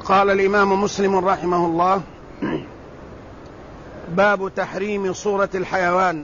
قال الإمام مسلم رحمه الله: باب تحريم صورة الحيوان.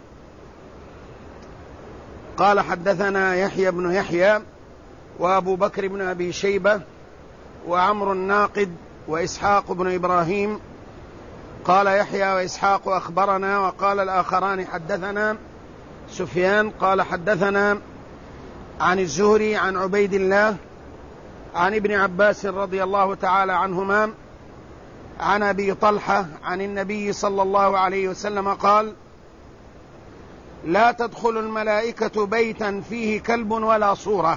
قال: حدثنا يحيى بن يحيى وأبو بكر بن أبي شيبة وعمر الناقد وإسحاق بن إبراهيم. قال يحيى وإسحاق أخبرنا، وقال الآخران حدثنا سفيان قال حدثنا عن الزهري عن عبيد الله عن ابن عباس رضي الله تعالى عنهما عن أبي طلحة عن النبي صلى الله عليه وسلم قال: لا تدخل الملائكة بيتا فيه كلب ولا صورة.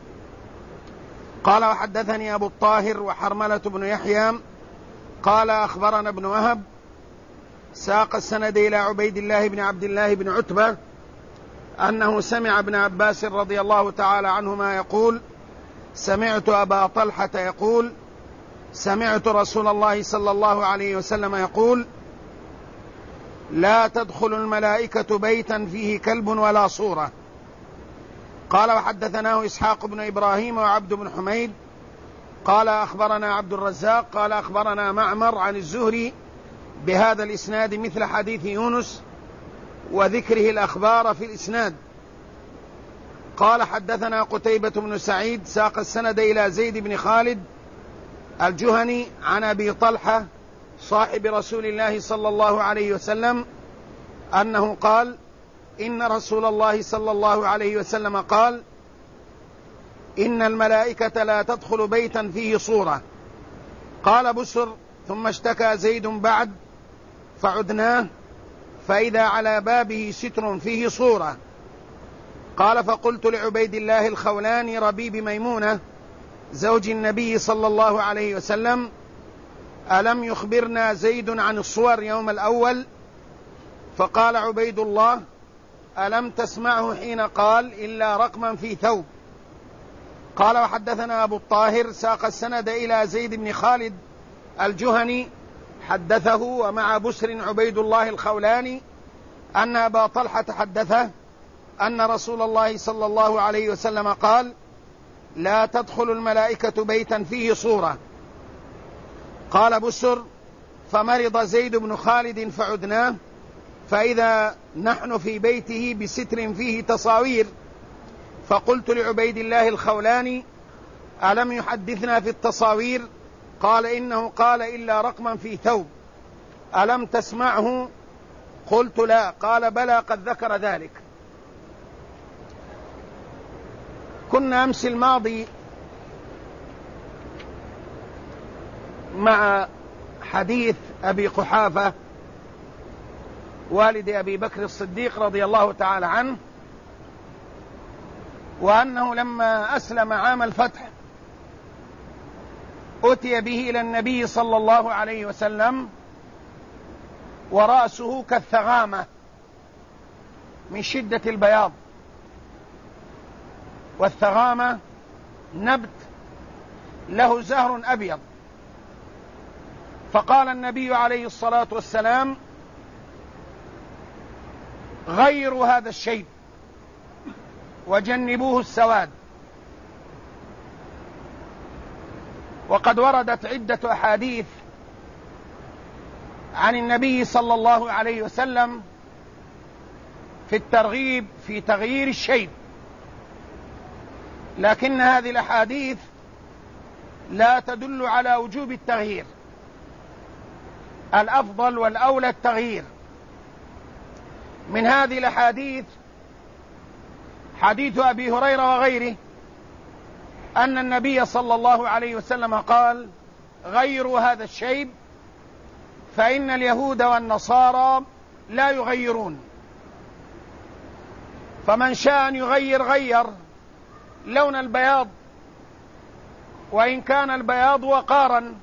قال: وحدثني أبو الطاهر وحرملة بن يحيى قال أخبرنا ابن وهب، ساق السند إلى عبيد الله بن عبد الله بن عتبة أنه سمع ابن عباس رضي الله تعالى عنهما يقول: سمعت أبا طلحة يقول: سمعت رسول الله صلى الله عليه وسلم يقول: لا تدخل الملائكة بيتا فيه كلب ولا صورة. قال: وحدثناه إسحاق بن إبراهيم وعبد بن حميد قال أخبرنا عبد الرزاق قال أخبرنا معمر عن الزهري بهذا الإسناد مثل حديث يونس وذكره الأخبار في الإسناد. قال: حدثنا قتيبة بن سعيد ساق السند إلى زيد بن خالد الجهني عن أبي طلحة صاحب رسول الله صلى الله عليه وسلم أنه قال: إن رسول الله صلى الله عليه وسلم قال: إن الملائكة لا تدخل بيتا فيه صورة. قال بسر: ثم اشتكى زيد بعد فعدناه فإذا على بابه ستر فيه صورة. قال: فقلت لعبيد الله الخولاني ربيب ميمونة زوج النبي صلى الله عليه وسلم: ألم يخبرنا زيد عن الصور يوم الأول؟ فقال عبيد الله: ألم تسمعه حين قال: إلا رقما في ثوب. قال: وحدثنا أبو الطاهر ساق السند إلى زيد بن خالد الجهني حدثه ومع بسر عبيد الله الخولاني أن أبا طلحة حدثه أن رسول الله صلى الله عليه وسلم قال: لا تدخل الملائكة بيتا فيه صورة. قال بسر: فمرض زيد بن خالد فعدناه فإذا نحن في بيته بستر فيه تصاوير. فقلت لعبيد الله الخولاني: ألم يحدثنا في التصاوير؟ قال: إنه قال: إلا رقما في ثوب. ألم تسمعه؟ قلت: لا. قال: بلى قد ذكر ذلك. كنا أمس الماضي مع حديث أبي قحافة والد أبي بكر الصديق رضي الله تعالى عنه، وأنه لما أسلم عام الفتح أتي به إلى النبي صلى الله عليه وسلم ورأسه كالثغامة من شدة البياض، والثغامة نبت له زهر أبيض. فقال النبي عليه الصلاة والسلام: غيروا هذا الشيب وجنبوه السواد. وقد وردت عدة أحاديث عن النبي صلى الله عليه وسلم في الترغيب في تغيير الشيب، لكن هذه الأحاديث لا تدل على وجوب التغيير، الأفضل والأولى التغيير. من هذه الأحاديث حديث أبي هريرة وغيره أن النبي صلى الله عليه وسلم قال: غيروا هذا الشيب فإن اليهود والنصارى لا يغيرون، فمن شاء أن يغير غير لون البياض، وإن كان البياض وقارا،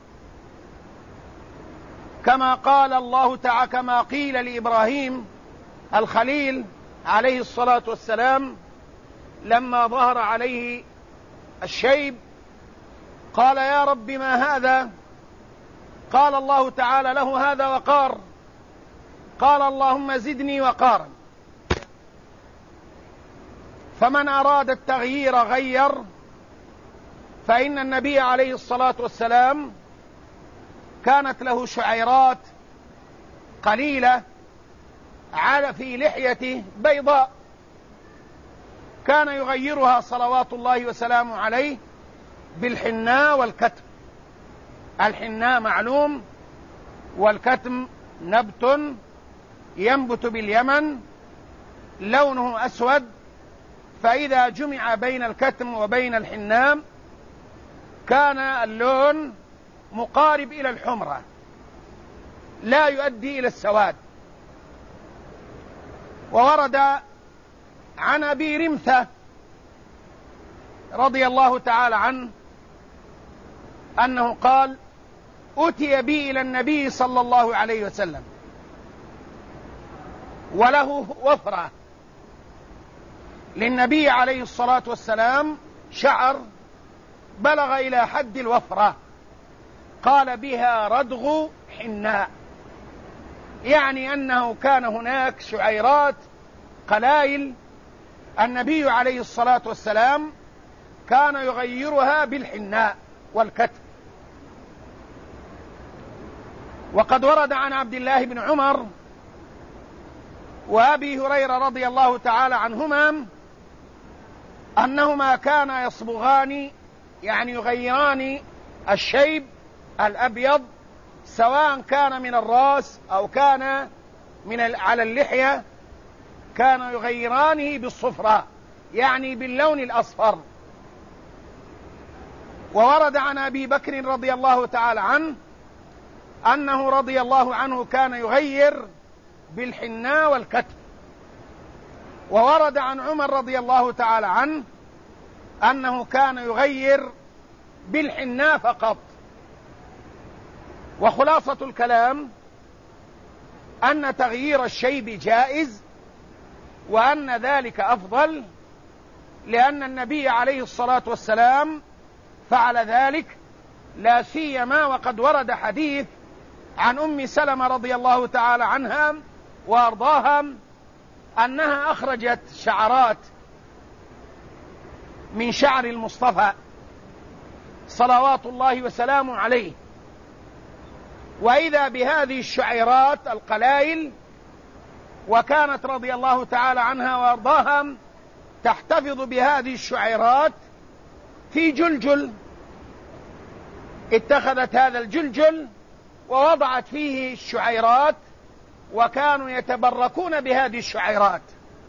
كما قال الله تعالى، كما قيل لإبراهيم الخليل عليه الصلاة والسلام لما ظهر عليه الشيب قال: يا رب ما هذا؟ قال الله تعالى له: هذا وقار. قال: اللهم زدني وقارا. فمن أراد التغيير غير، فإن النبي عليه الصلاة والسلام كانت له شعيرات قليلة على في لحيته بيضاء، كان يغيرها صلوات الله وسلامه عليه بالحناء والكتم. الحناء معلوم، والكتم نبت ينبت باليمن لونه أسود، فإذا جمع بين الكتم وبين الحناء كان اللون مقارب إلى الحمرة، لا يؤدي إلى السواد. وورد عن أبي رمثة رضي الله تعالى عنه أنه قال: أتي بي إلى النبي صلى الله عليه وسلم وله وفرة، للنبي عليه الصلاة والسلام شعر بلغ إلى حد الوفرة، قال: بها ردغ حناء، يعني أنه كان هناك شعيرات قلائل النبي عليه الصلاة والسلام كان يغيرها بالحناء والكتم. وقد ورد عن عبد الله بن عمر وأبي هريرة رضي الله تعالى عنهما أنهما كانا يصبغان، يعني يغيران الشيب الأبيض، سواء كان من الرأس أو كان على اللحية، كانوا يغيرانه بالصفرة، يعني باللون الأصفر. وورد عن أبي بكر رضي الله تعالى عنه أنه رضي الله عنه كان يغير بالحناء والكتم. وورد عن عمر رضي الله تعالى عنه أنه كان يغير بالحناء فقط. وخلاصة الكلام أن تغيير الشيب جائز، وأن ذلك أفضل، لأن النبي عليه الصلاة والسلام فعل ذلك، لا سيما وقد ورد حديث عن أم سلمة رضي الله تعالى عنها وأرضاها أنها أخرجت شعرات من شعر المصطفى صلوات الله وسلامه عليه، وإذا بهذه الشعيرات القلائل، وكانت رضي الله تعالى عنها وأرضاها تحتفظ بهذه الشعيرات في جلجل، اتخذت هذا الجلجل ووضعت فيه الشعيرات، وكانوا يتبركون بهذه الشعيرات،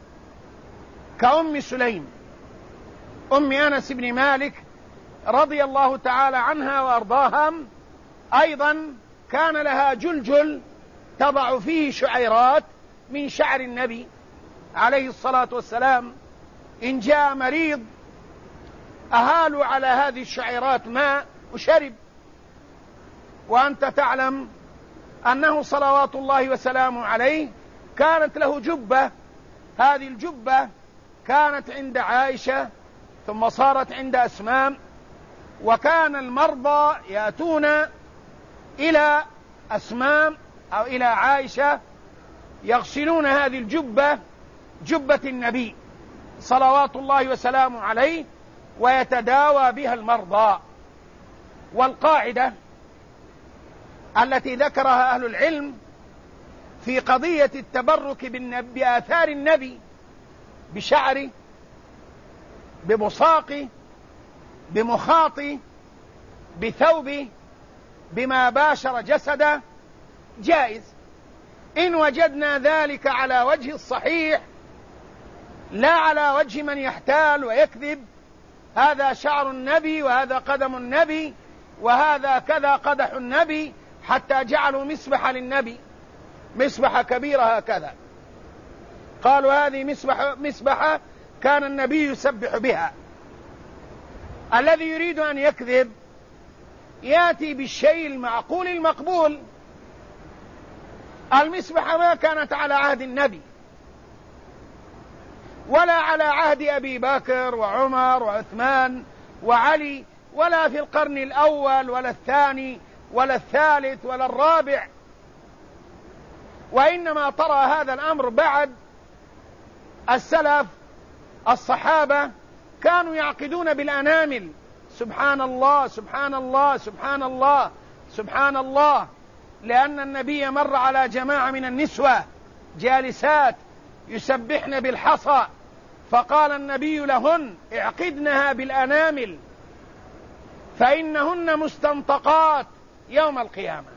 كأم سليم أم أنس بن مالك رضي الله تعالى عنها وأرضاها، أيضا كان لها جلجل تضع فيه شعيرات من شعر النبي عليه الصلاة والسلام. إن جاء مريض أهالوا على هذه الشعيرات ماء وشرب. وأنت تعلم أنه صلوات الله وسلامه عليه كانت له جبة، هذه الجبة كانت عند عائشة ثم صارت عند أسماء، وكان المرضى يأتون إلى أسماء أو إلى عائشة يغسلون هذه الجبة، جبة النبي صلوات الله وسلامه عليه، ويتداوى بها المرضى. والقاعدة التي ذكرها أهل العلم في قضية التبرك بآثار النبي، بشعره، ببصاقه، بمخاطه، بثوبه، بما باشر جسده، جائز إن وجدنا ذلك على وجه الصحيح، لا على وجه من يحتال ويكذب: هذا شعر النبي، وهذا قدم النبي، وهذا كذا قدح النبي، حتى جعلوا مسبحة للنبي، مسبحة كبيرة هكذا، قالوا هذه مسبحة كان النبي يسبح بها. الذي يريد أن يكذب يأتي بالشيء المعقول المقبول. المسبحة ما كانت على عهد النبي ولا على عهد أبي بكر وعمر وعثمان وعلي، ولا في القرن الأول ولا الثاني ولا الثالث ولا الرابع، وإنما طرأ هذا الأمر بعد السلف. الصحابة كانوا يعقدون بالأنامل سبحان الله سبحان الله سبحان الله سبحان الله، لأن النبي مر على جماعة من النسوة جالسات يسبحن بالحصى، فقال النبي لهن: اعقدنها بالأنامل فإنهن مستنطقات يوم القيامة.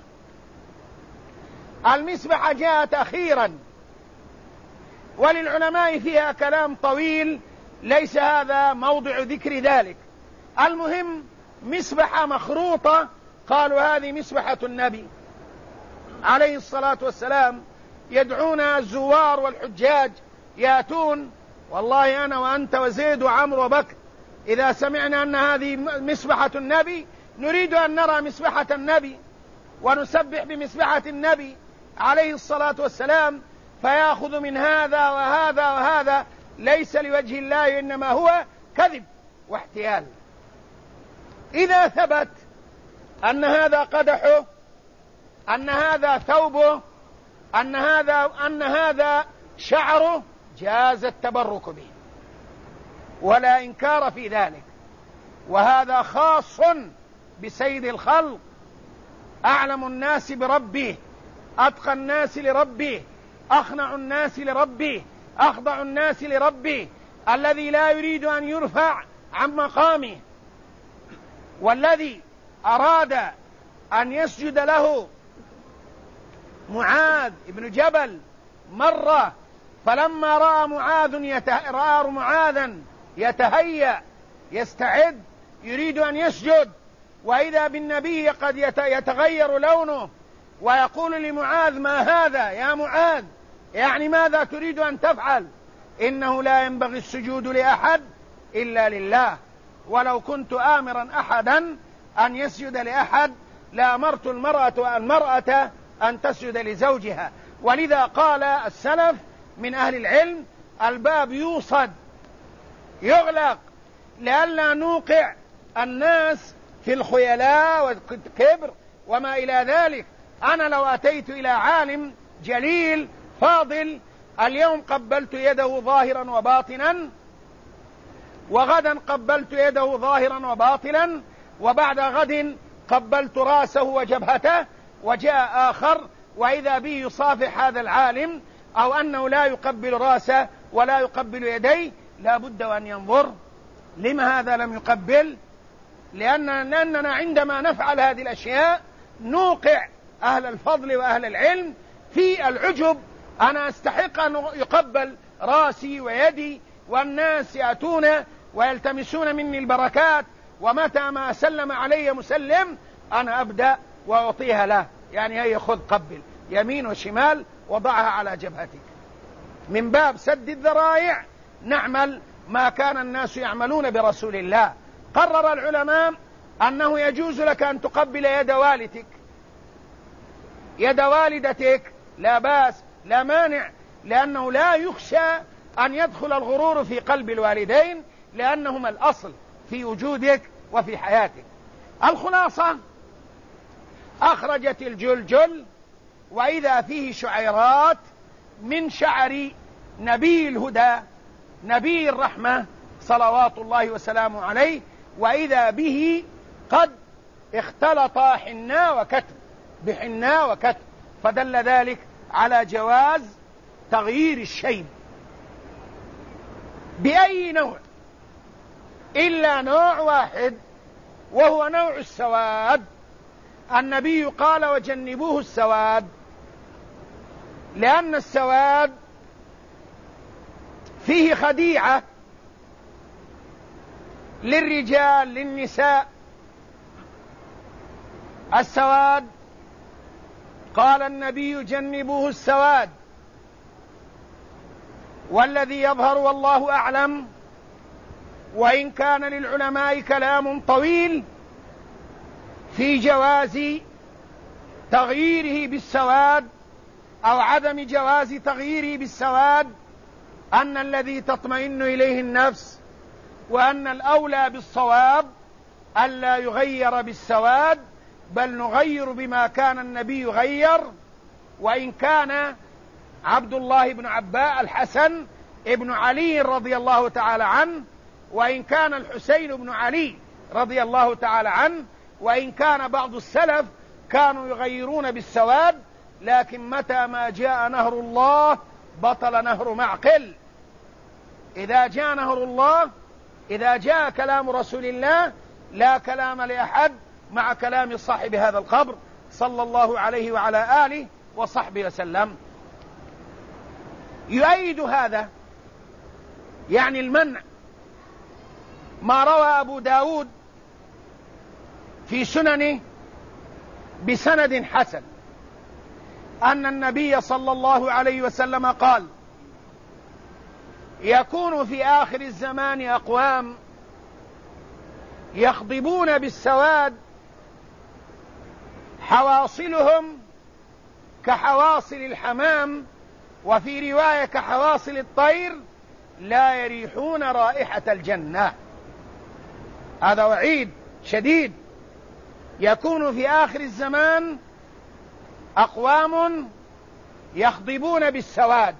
المسبحة جاءت أخيرا، وللعلماء فيها كلام طويل، ليس هذا موضع ذكر ذلك. المهم مسبحة مخروطة، قالوا هذه مسبحة النبي عليه الصلاة والسلام، يدعونها الزوار والحجاج يأتون، والله أنا وأنت وزيد وعمرو وبكر إذا سمعنا أن هذه مسبحة النبي نريد أن نرى مسبحة النبي ونسبح بمسبحة النبي عليه الصلاة والسلام، فيأخذ من هذا وهذا وهذا، ليس لوجه الله، إنما هو كذب واحتيال. إذا ثبت أن هذا قدحه، أن هذا ثوبه، أن هذا شعره، جاز التبرك به ولا إنكار في ذلك، وهذا خاص بسيد الخلق، أعلم الناس بربه، أتقى الناس لربه، أخنع الناس لربه، أخضع الناس لربه، الذي لا يريد أن يرفع عن مقامه، والذي أراد أن يسجد له معاذ بن جبل مرة، فلما رأى معاذا يتهيأ يستعد يريد أن يسجد، وإذا بالنبي قد يتغير لونه ويقول لمعاذ: ما هذا يا معاذ؟ يعني ماذا تريد أن تفعل؟ إنه لا ينبغي السجود لأحد إلا لله، ولو كنت آمرا أحدا أن يسجد لأحد لأمرت المرأة أن تسجد لزوجها. ولذا قال السلف من أهل العلم: الباب يوصد يغلق لئلا نوقع الناس في الخيلاء والكبر وما إلى ذلك. أنا لو أتيت إلى عالم جليل فاضل اليوم قبلت يده ظاهرا وباطنا، وغدا قبلت يده ظاهرا وباطنا، وبعد غد قبلت رأسه وجبهته، وجاء آخر وإذا به يصافح هذا العالم، أو أنه لا يقبل رأسه ولا يقبل يديه، لا بد أن ينظر لما هذا لم يقبل، لأننا عندما نفعل هذه الأشياء نوقع أهل الفضل وأهل العلم في العجب. أنا أستحق أن يقبل رأسي ويدي، والناس يأتون ويلتمسون مني البركات، ومتى ما سلم علي مسلم أنا أبدأ وأعطيها له، يعني هي خذ قبل يمين وشمال وضعها على جبهتك. من باب سد الذرائع نعمل ما كان الناس يعملون برسول الله. قرر العلماء أنه يجوز لك أن تقبل يد والدتك، لا بأس لا مانع، لأنه لا يخشى أن يدخل الغرور في قلب الوالدين، لأنهما الأصل في وجودك وفي حياتك. الخلاصة: أخرجت الجلجل وإذا فيه شعيرات من شعر نبي الهدى نبي الرحمة صلوات الله وسلامه عليه، وإذا به قد اختلط حناء وكتم بحناء وكتم، فدل ذلك على جواز تغيير الشيب بأي نوع إلا نوع واحد، وهو نوع السواد. النبي قال: وجنبوه السواد، لأن السواد فيه خديعة للرجال للنساء. السواد قال النبي: جنبوه السواد. والذي يظهر والله أعلم، وإن كان للعلماء كلام طويل في جواز تغييره بالسواد أو عدم جواز تغييره بالسواد، أن الذي تطمئن إليه النفس، وأن الأولى بالصواب ألا يغير بالسواد، بل نغير بما كان النبي يغير. وإن كان عبد الله بن عباس الحسن ابن علي رضي الله تعالى عنه، وإن كان الحسين بن علي رضي الله تعالى عنه، وإن كان بعض السلف كانوا يغيرون بالسواد، لكن متى ما جاء نهر الله بطل نهر معقل. إذا جاء نهر الله، إذا جاء كلام رسول الله، لا كلام لأحد مع كلام صاحب هذا القبر صلى الله عليه وعلى آله وصحبه وسلم. يؤيد هذا يعني المنع ما روى أبو داود في سننه بسند حسن أن النبي صلى الله عليه وسلم قال: يكون في آخر الزمان أقوام يخضبون بالسواد حواصلهم كحواصل الحمام، وفي رواية كحواصل الطير، لا يريحون رائحة الجنة. هذا وعيد شديد. يكون في آخر الزمان أقوام يخضبون بالسواد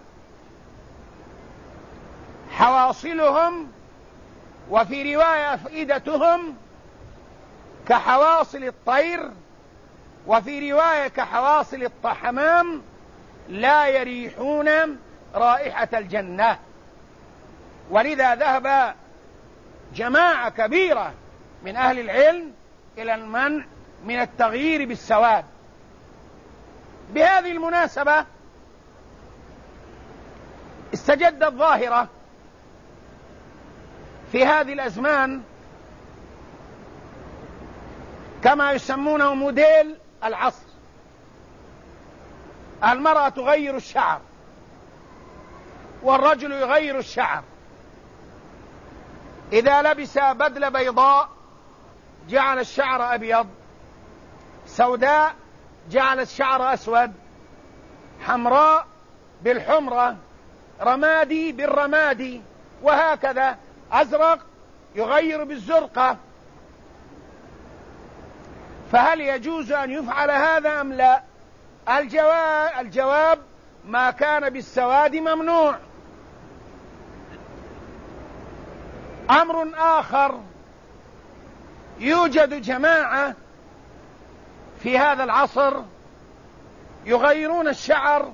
حواصلهم، وفي رواية أفئدتهم كحواصل الطير، وفي رواية كحواصل الحمام، لا يريحون رائحة الجنة. ولذا ذهب جماعة كبيرة من أهل العلم إلى المنع من التغيير بالسواد. بهذه المناسبة استجدت ظاهرة في هذه الأزمان كما يسمونه موديل العصر. المرأة تغير الشعر والرجل يغير الشعر. إذا لبس بدلة بيضاء جعل الشعر أبيض، سوداء جعل الشعر أسود، حمراء بالحمرة، رمادي بالرمادي، وهكذا. أزرق يغير بالزرقة. فهل يجوز أن يفعل هذا أم لا؟ الجواب ما كان بالسواد ممنوع. أمر آخر: يوجد جماعة في هذا العصر يغيرون الشعر،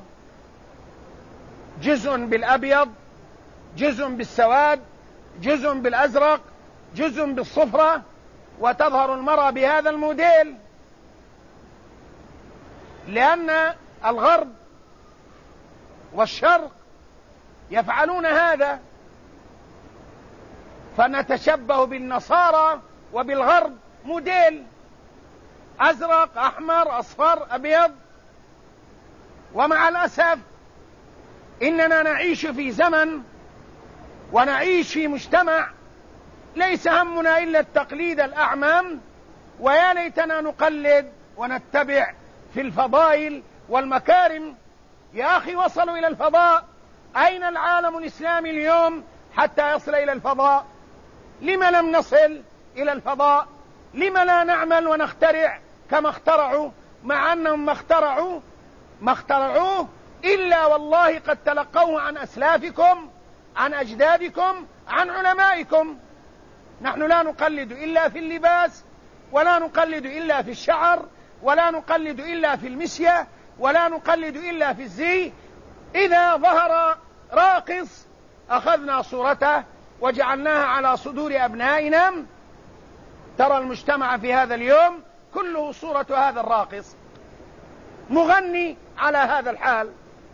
جزء بالأبيض، جزء بالسواد، جزء بالأزرق، جزء بالصفرة، وتظهر المرأة بهذا الموديل، لأن الغرب والشرق يفعلون هذا، فنتشبه بالنصارى وبالغرب موديل: أزرق، أحمر، أصفر، أبيض. ومع الأسف إننا نعيش في زمن ونعيش في مجتمع ليس همنا إلا التقليد الأعمم، ويا ليتنا نقلد ونتبع في الفضائل والمكارم. يا أخي وصلوا إلى الفضاء، أين العالم الإسلامي اليوم حتى يصل إلى الفضاء؟ لم لم نصل إلى الفضاء؟ لم لا نعمل ونخترع كما اخترعوا، مع أنهم ما اخترعوه إلا والله قد تلقوه عن أسلافكم، عن أجدادكم، عن علمائكم. نحن لا نقلد إلا في اللباس، ولا نقلد إلا في الشعر، ولا نقلد إلا في المشية، ولا نقلد إلا في الزي. إذا ظهر راقص أخذنا صورته وجعلناها على صدور أبنائنا. ترى المجتمع في هذا اليوم كله صورة هذا الراقص. مغني على هذا الحال،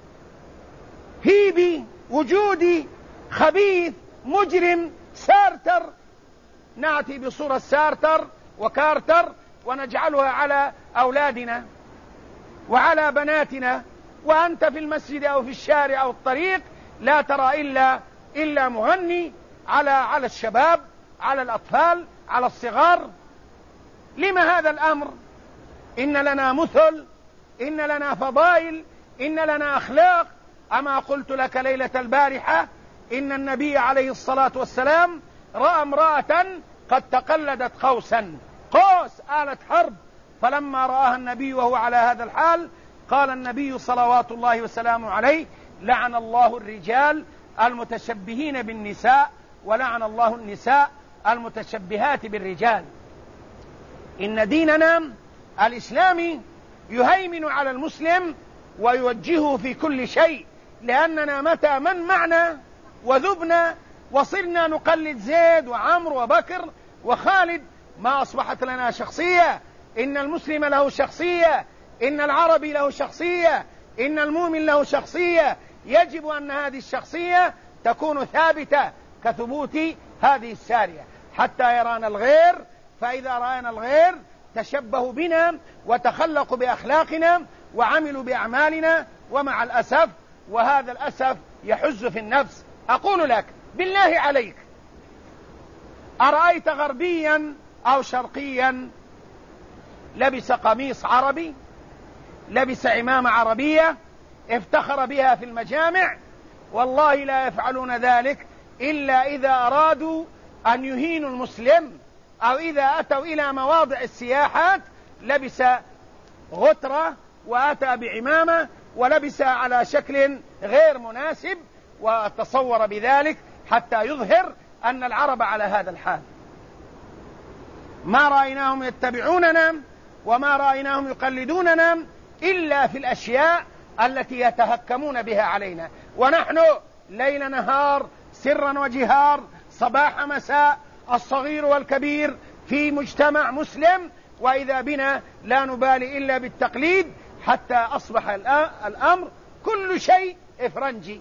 هيبي، وجودي، خبيث، مجرم، سارتر. نأتي بصورة سارتر وكارتر ونجعلها على أولادنا وعلى بناتنا، وأنت في المسجد أو في الشارع أو الطريق لا ترى إلا مغني على الشباب، على الأطفال، على الصغار. لما هذا الأمر؟ إن لنا مثل، إن لنا فضائل، إن لنا أخلاق. أما قلت لك ليلة البارحة إن النبي عليه الصلاة والسلام رأى امرأة قد تقلدت قوس آلة حرب، فلما رآها النبي وهو على هذا الحال قال النبي صلوات الله وسلامه عليه: لعن الله الرجال المتشبهين بالنساء، ولعن الله النساء المتشبهات بالرجال. إن ديننا الإسلامي يهيمن على المسلم ويوجهه في كل شيء، لأننا متى من معنا وذبنا وصرنا نقلد زيد وعمرو وبكر وخالد ما أصبحت لنا شخصية. إن المسلم له شخصية، إن العربي له شخصية، إن المؤمن له شخصية. يجب أن هذه الشخصية تكون ثابتة كثبوت هذه السارية حتى يرانا الغير، فإذا رأينا الغير تشبهوا بنا وتخلقوا بأخلاقنا وعملوا بأعمالنا. ومع الأسف، وهذا الأسف يحز في النفس، أقول لك بالله عليك، أرأيت غربيا أو شرقيا لبس قميص عربي، لبس عمامة عربية، افتخر بها في المجامع؟ والله لا يفعلون ذلك إلا إذا أرادوا أن يهينوا المسلم، أو إذا أتوا إلى مواضع السياحات لبس غترة وأتى بعمامة ولبس على شكل غير مناسب وتصور بذلك حتى يظهر أن العرب على هذا الحال. ما رأيناهم يتبعوننا وما رأيناهم يقلدوننا إلا في الأشياء التي يتهكمون بها علينا، ونحن ليل نهار سرا وجهار صباح مساء الصغير والكبير في مجتمع مسلم، وإذا بنا لا نبالي إلا بالتقليد حتى أصبح الأمر كل شيء إفرنجي.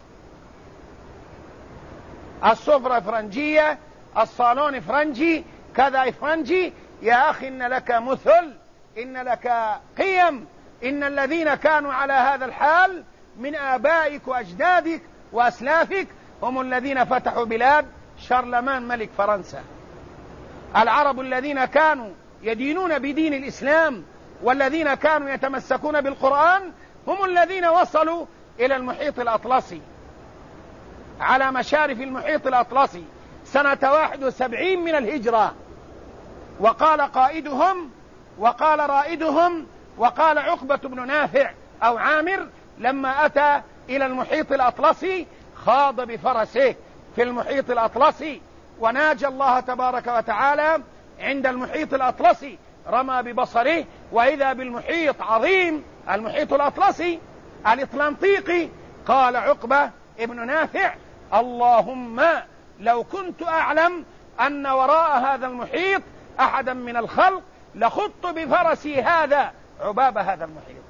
السفرة إفرنجية، الصالون إفرنجي، كذا إفرنجي. يا أخي إن لك مثل، إن لك قيم. إن الذين كانوا على هذا الحال من آبائك وأجدادك وأسلافك هم الذين فتحوا بلاد شارلمان ملك فرنسا. العرب الذين كانوا يدينون بدين الإسلام والذين كانوا يتمسكون بالقرآن هم الذين وصلوا إلى المحيط الأطلسي، على مشارف المحيط الأطلسي سنة 71 من الهجرة. وقال قائدهم وقال رائدهم وقال عقبة بن نافع أو عامر لما أتى إلى المحيط الأطلسي خاض بفرسه في المحيط الأطلسي وناجى الله تبارك وتعالى عند المحيط الأطلسي، رمى ببصره وإذا بالمحيط عظيم، المحيط الأطلسي الإطلنطيقي. قال عقبة ابن نافع: اللهم لو كنت أعلم أن وراء هذا المحيط أحدا من الخلق لخضت بفرسي هذا عباب هذا المحيط.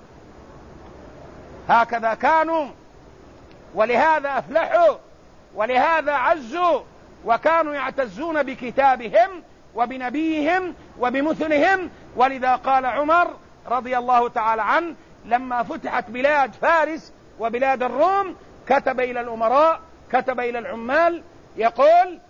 هكذا كانوا، ولهذا أفلحوا، ولهذا عزوا، وكانوا يعتزون بكتابهم وبنبيهم وبمثلهم. ولذا قال عمر رضي الله تعالى عنه لما فتحت بلاد فارس وبلاد الروم كتب إلى الأمراء، كتب إلى العمال يقول: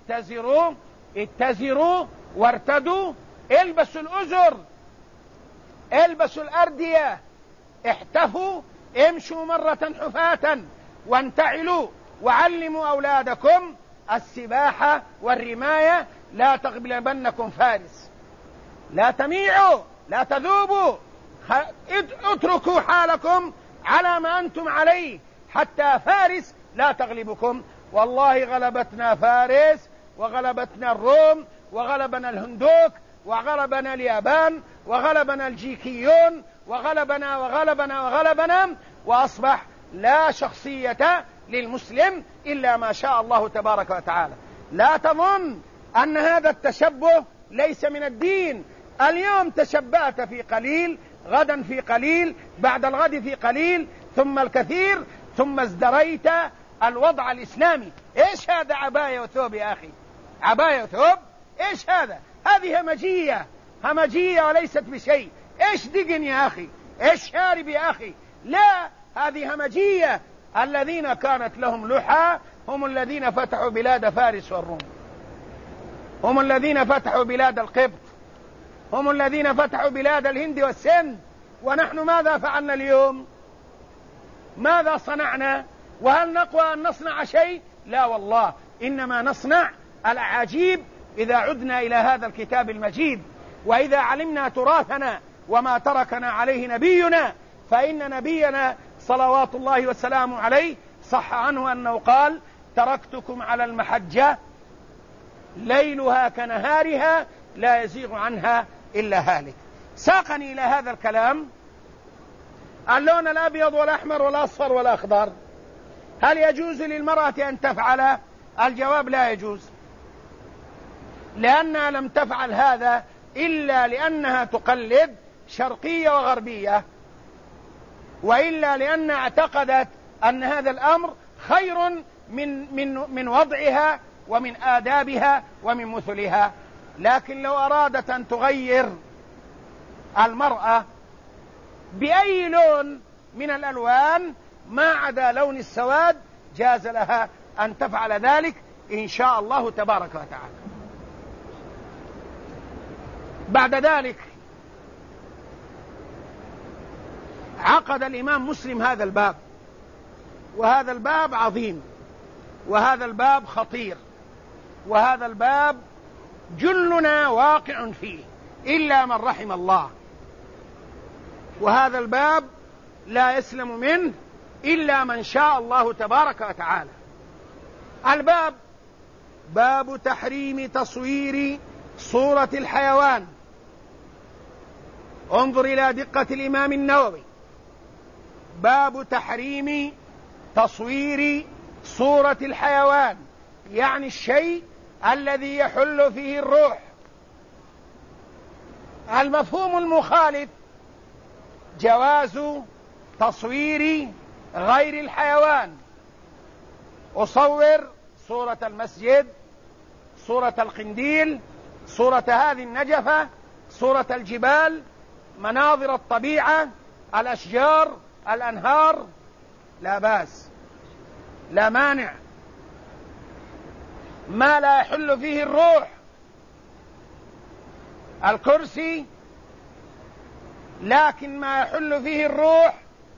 اتزروا وارتدوا، البسوا الأزر، البسوا الأردية، احتفوا، امشوا مرة حفاة، وانتعلوا، وعلموا أولادكم السباحة والرماية، لا تغلبنكم فارس، لا تميعوا، لا تذوبوا، اتركوا حالكم على ما أنتم عليه حتى فارس لا تغلبكم. والله غلبتنا فارس وغلبتنا الروم وغلبنا الهندوك وغلبنا اليابان وغلبنا الجيكيون وغلبنا وغلبنا وغلبنا، وأصبح لا شخصية للمسلم إلا ما شاء الله تبارك وتعالى. لا تظن أن هذا التشبه ليس من الدين. اليوم تشبهت في قليل، غدا في قليل، بعد الغد في قليل، ثم الكثير، ثم ازدريت الوضع الإسلامي. إيش هذا عباية وثوب يا أخي؟ عباية وثوب؟ إيش هذا؟ هذه همجية، همجية وليست بشيء. إيش دقن يا أخي؟ إيش شارب يا أخي؟ لا، هذه همجية. الذين كانت لهم لحى هم الذين فتحوا بلاد فارس والروم، هم الذين فتحوا بلاد القبط، هم الذين فتحوا بلاد الهند والسند. ونحن ماذا فعلنا اليوم؟ ماذا صنعنا؟ وهل نقوى أن نصنع شيء؟ لا والله، إنما نصنع الأعاجيب إذا عدنا إلى هذا الكتاب المجيد، وإذا علمنا تراثنا وما تركنا عليه نبينا. فإن نبينا صلوات الله والسلام عليه صح عنه أنه قال: تركتكم على المحجة ليلها كنهارها لا يزيغ عنها إلا هالك. ساقني إلى هذا الكلام اللون الأبيض والأحمر والأصفر والأخضر، هل يجوز للمرأة أن تفعل؟ الجواب لا يجوز، لأنها لم تفعل هذا إلا لأنها تقلد شرقية وغربية، وإلا لأنها اعتقدت أن هذا الأمر خير من وضعها ومن آدابها ومن مثلها. لكن لو أرادت أن تغير المرأة بأي لون من الألوان ما عدا لون السواد جاز لها أن تفعل ذلك إن شاء الله تبارك وتعالى. بعد ذلك عقد الإمام مسلم هذا الباب، وهذا الباب عظيم، وهذا الباب خطير، وهذا الباب جلنا واقع فيه إلا من رحم الله، وهذا الباب لا يسلم منه إلا من شاء الله تبارك وتعالى. الباب باب تحريم تصوير صورة الحيوان. انظر إلى دقة الإمام النووي، باب تحريم تصوير صورة الحيوان، يعني الشيء الذي يحل فيه الروح. المفهوم المخالف جواز تصوير غير الحيوان، أصور صورة المسجد، صورة القنديل، صورة هذه النجفة، صورة الجبال، مناظر الطبيعة، الأشجار، الأنهار، لا بأس، لا مانع. ما لا يحل فيه الروح، الكرسي، لكن ما يحل فيه الروح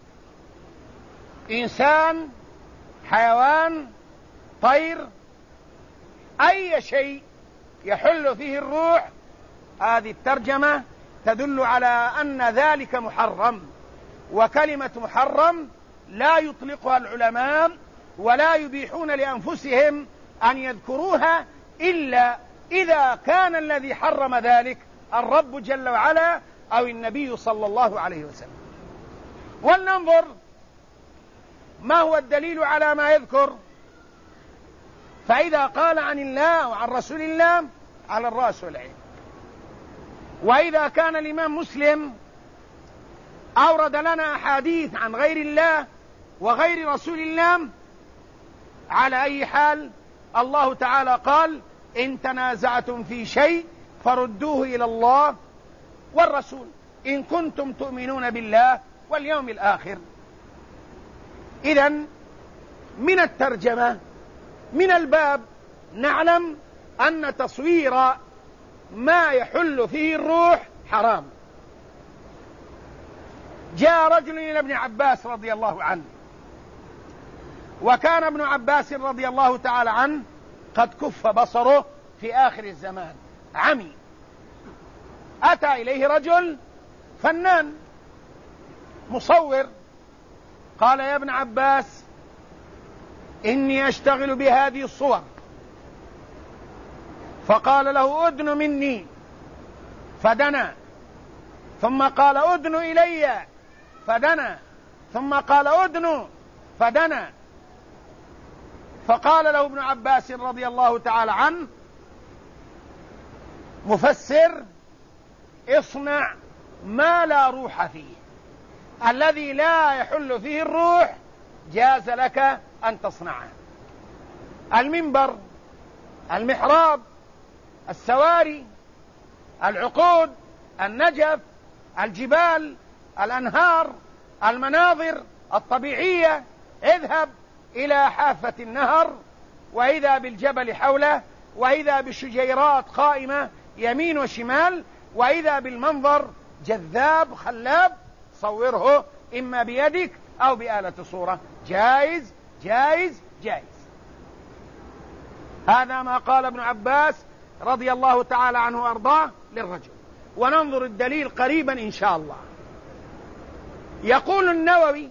إنسان، حيوان، طير، أي شيء يحل فيه الروح، هذه الترجمة تدل على أن ذلك محرم. وكلمة محرم لا يطلقها العلماء ولا يبيحون لأنفسهم أن يذكروها إلا إذا كان الذي حرم ذلك الرب جل وعلا أو النبي صلى الله عليه وسلم. ولننظر ما هو الدليل على ما يذكر. فإذا قال عن الله وعن رسول الله على الرأس والعين. وإذا كان الإمام مسلم أورد لنا أحاديث عن غير الله وغير رسول الله، على أي حال الله تعالى قال: إن تنازعتم في شيء فردوه إلى الله والرسول إن كنتم تؤمنون بالله واليوم الآخر. إذن من الترجمة من الباب نعلم أن تصوير ما يحل فيه الروح حرام. جاء رجل إلى ابن عباس رضي الله عنه، وكان ابن عباس رضي الله تعالى عنه قد كف بصره في آخر الزمان، عمي. أتى إليه رجل فنان مصور، قال: يا ابن عباس، إني أشتغل بهذه الصور. فقال له: أدن مني، فدنا، ثم قال: أدن إلي، فدنا، ثم قال: أدن، فدنا. فقال له ابن عباس رضي الله تعالى عنه مفسر: اصنع ما لا روح فيه، الذي لا يحل فيه الروح جاز لك أن تصنعه. المنبر، المحراب، السواري، العقود، النجف، الجبال، الأنهار، المناظر الطبيعية. اذهب إلى حافة النهر وإذا بالجبل حوله، وإذا بالشجيرات قائمة يمين وشمال، وإذا بالمنظر جذاب خلاب، صوره إما بيدك أو بآلة صورة، جائز جائز جائز. هذا ما قال ابن عباس رضي الله تعالى عنه وأرضاه للرجل. وننظر الدليل قريبا إن شاء الله. يقول النووي: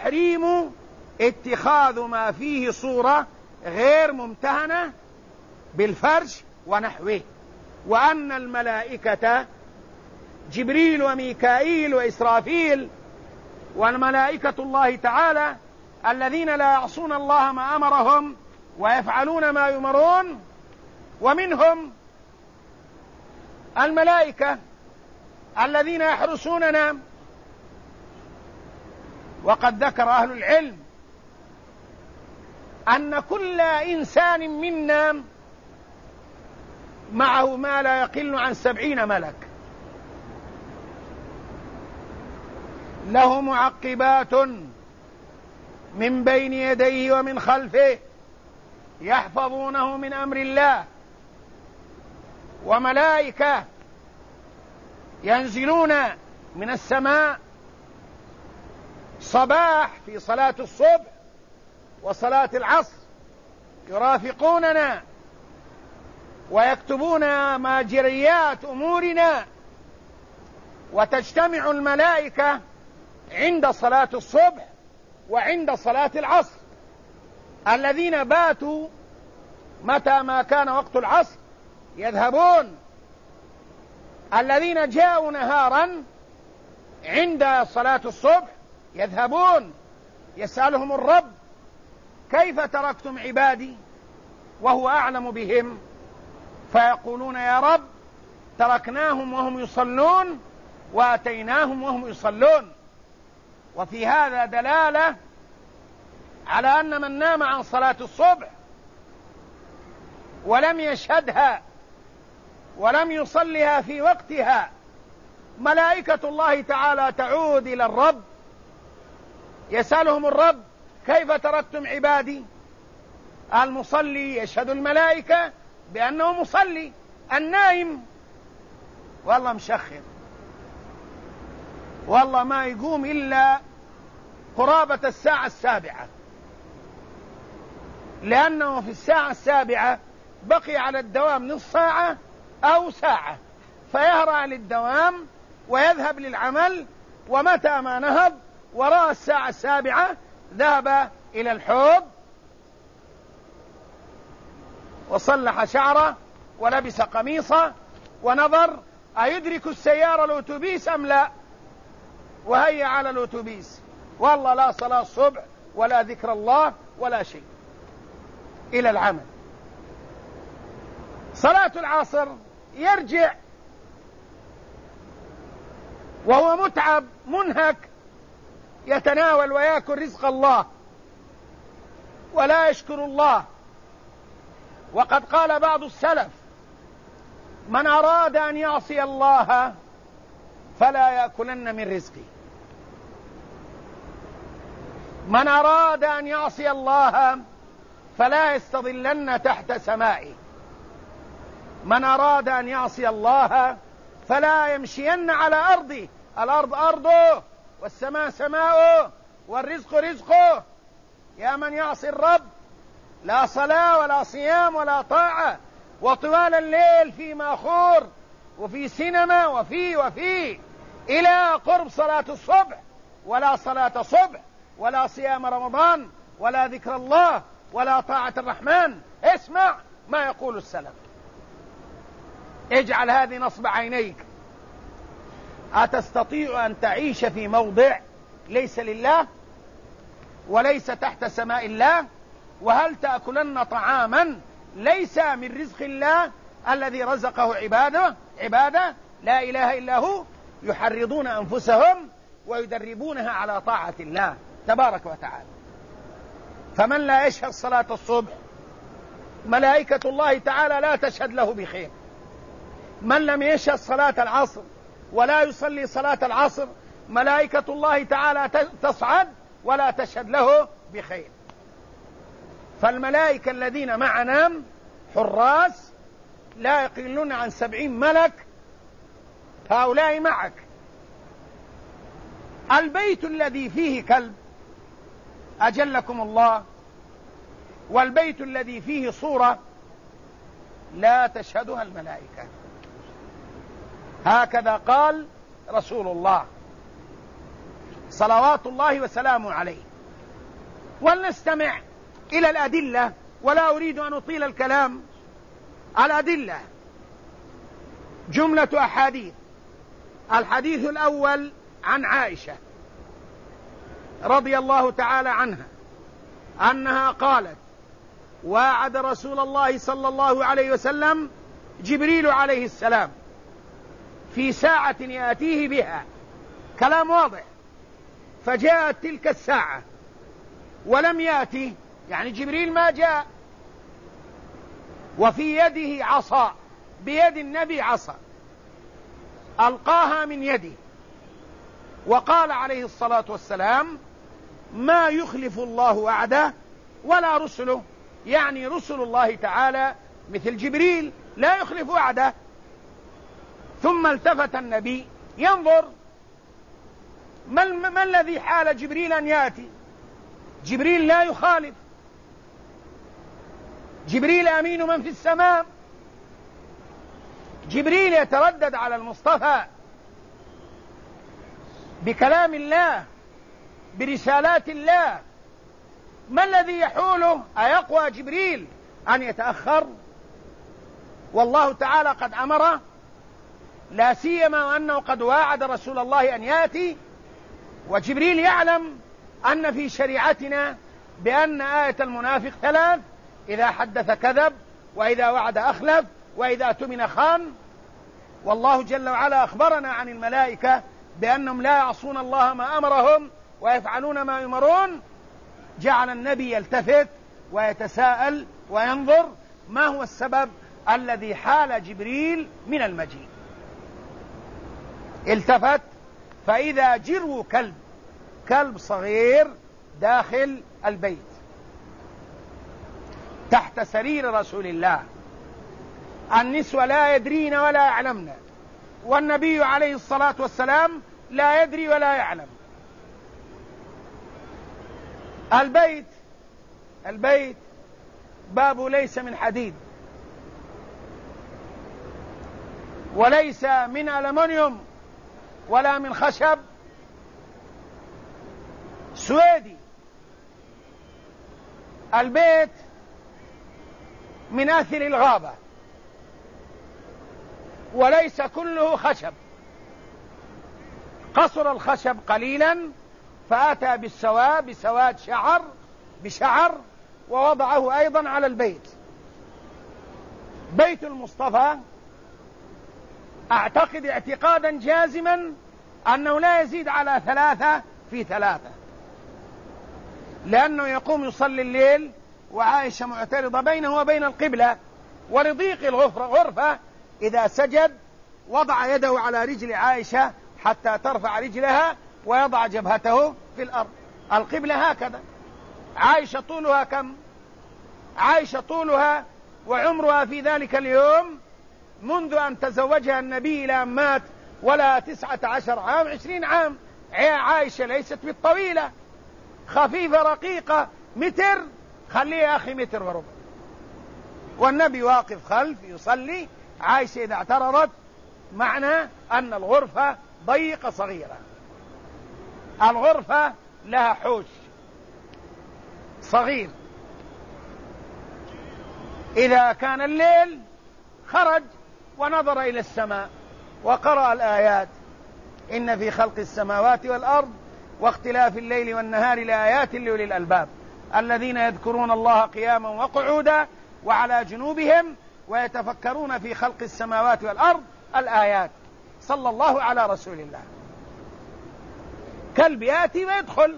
وتحريم اتخاذ ما فيه صورة غير ممتهنة بالفرش ونحوه. وأن الملائكة جبريل وميكائيل وإسرافيل والملائكة الله تعالى الذين لا يعصون الله ما أمرهم ويفعلون ما يؤمرون. ومنهم الملائكة الذين يحرسوننا. وقد ذكر أهل العلم أن كل إنسان منا معه ما لا يقل عن 70 ملك، له معقبات من بين يديه ومن خلفه يحفظونه من أمر الله، وملائكة ينزلون من السماء صباح في صلاة الصبح وصلاة العصر يرافقوننا ويكتبون مجريات أمورنا. وتجتمع الملائكة عند صلاة الصبح وعند صلاة العصر. الذين باتوا متى ما كان وقت العصر يذهبون، الذين جاءوا نهارا عند صلاة الصبح يذهبون. يسألهم الرب: كيف تركتم عبادي وهو أعلم بهم؟ فيقولون: يا رب تركناهم وهم يصلون وأتيناهم وهم يصلون. وفي هذا دلالة على أن من نام عن صلاة الصبح ولم يشهدها ولم يصلها في وقتها، ملائكة الله تعالى تعود إلى الرب. يسألهم الرب: كيف تركتم عبادي؟ المصلي يشهد الملائكة بأنه مصلي، النائم والله مشخر والله ما يقوم إلا قرابة الساعة 7، لأنه في الساعة 7 بقي على الدوام نصف ساعة أو ساعة، فيهرع للدوام ويذهب للعمل. ومتى ما نهض وراء الساعة 7 ذهب إلى الحوض وصلح شعره ولبس قميصه ونظر أيدرك السيارة الأوتوبيس أم لا، وهيا على الأوتوبيس. والله لا صلاة الصبح ولا ذكر الله ولا شيء، إلى العمل. صلاة العصر يرجع وهو متعب منهك، يتناول ويأكل رزق الله ولا يشكر الله. وقد قال بعض السلف: من أراد أن يعصي الله فلا يأكلن من رزقه. من أراد أن يعصي الله فلا يستظلن تحت سمائه. من أراد أن يعصي الله فلا يمشين على أرضه، الأرض أرضه والسماء سماؤه والرزق رزقه. يا من يعصي الرب لا صلاة ولا صيام ولا طاعة، وطوال الليل في ماخور وفي سينما وفي إلى قرب صلاة الصبح، ولا صلاة صبح ولا صيام رمضان ولا ذكر الله ولا طاعة الرحمن. اسمع ما يقول السلف: اجعل هذه نصب عينيك. أتستطيع أن تعيش في موضع ليس لله وليس تحت سماء الله؟ وهل تأكلن طعاما ليس من رزق الله الذي رزقه عباده لا إله إلا هو؟ يحرضون أنفسهم ويدربونها على طاعة الله تبارك وتعالى. فمن لا يشهد صلاة الصبح ملائكة الله تعالى لا تشهد له بخير. من لم يشهد صلاة العصر ولا يصلي صلاة العصر ملائكة الله تعالى تصعد ولا تشهد له بخير. فالملائكة الذين معنا حراس لا يقلون عن 70 ملك، هؤلاء معك. البيت الذي فيه كلب أجلكم الله، والبيت الذي فيه صورة لا تشهدها الملائكة. هكذا قال رسول الله صلوات الله وسلامه عليه. ولنستمع إلى الأدلة، ولا أريد أن أطيل الكلام الأدلة جملة أحاديث. الحديث الأول عن عائشة رضي الله تعالى عنها أنها قالت: واعد رسول الله صلى الله عليه وسلم جبريل عليه السلام في ساعة يأتيه بها، كلام واضح، فجاءت تلك الساعة ولم يأتي، يعني جبريل ما جاء، وفي يده عصا، بيد النبي عصا ألقاها من يده، وقال عليه الصلاة والسلام: ما يخلف الله وعده ولا رسله، يعني رسل الله تعالى مثل جبريل لا يخلف وعده. ثم التفت النبي ينظر ما الذي حال جبريل أن يأتي؟ جبريل لا يخالف، جبريل أمين من في السماء، جبريل يتردد على المصطفى بكلام الله برسالات الله، ما الذي يحوله؟ أيقوى جبريل أن يتأخر؟ والله تعالى قد أمره، لا سيما وأنه قد واعد رسول الله أن يأتي، وجبريل يعلم أن في شريعتنا بأن آية المنافق 3: إذا حدث كذب، وإذا وعد أخلف، وإذا اؤتمن خان. والله جل وعلا أخبرنا عن الملائكة بأنهم لا يعصون الله ما أمرهم ويفعلون ما يؤمرون. جعل النبي يلتفت ويتساءل وينظر ما هو السبب الذي حال جبريل من المجيء. التفت فإذا جرو كلب صغير داخل البيت تحت سرير رسول الله. النسوة لا يدرين ولا يعلمن، والنبي عليه الصلاة والسلام لا يدري ولا يعلم. البيت بابه ليس من حديد وليس من ألمنيوم ولا من خشب، سويدي. البيت من أثر الغابة وليس كله خشب، قصر الخشب قليلا فأتى بسواد بشعر ووضعه أيضا على البيت. بيت المصطفى أعتقد اعتقادا جازما أنه لا يزيد على 3 في 3، لأنه يقوم يصلي الليل وعائشة معترضة بينه وبين القبلة، ولضيق الغرفة إذا سجد وضع يده على رجل عائشة حتى ترفع رجلها ويضع جبهته في الأرض. القبلة هكذا. عائشة طولها كم؟ عائشة طولها وعمرها في ذلك اليوم منذ أن تزوجها النبي إلى أن مات ولا 19 عام 20 عام. عائشة ليست بالطويلة، خفيفة رقيقة، متر، خليه يا أخي 1.25 متر، والنبي واقف خلف يصلي. عائشة إذا اعترضت معنى أن الغرفة ضيقة صغيرة، الغرفة لها حوش صغير. إذا كان الليل خرج ونظر إلى السماء وقرأ الآيات: إن في خلق السماوات والأرض واختلاف الليل والنهار لآيات لأولي الألباب الذين يذكرون الله قياما وقعودا وعلى جنوبهم ويتفكرون في خلق السماوات والأرض. الآيات. صلى الله على رسول الله. كلب يأتي ويدخل،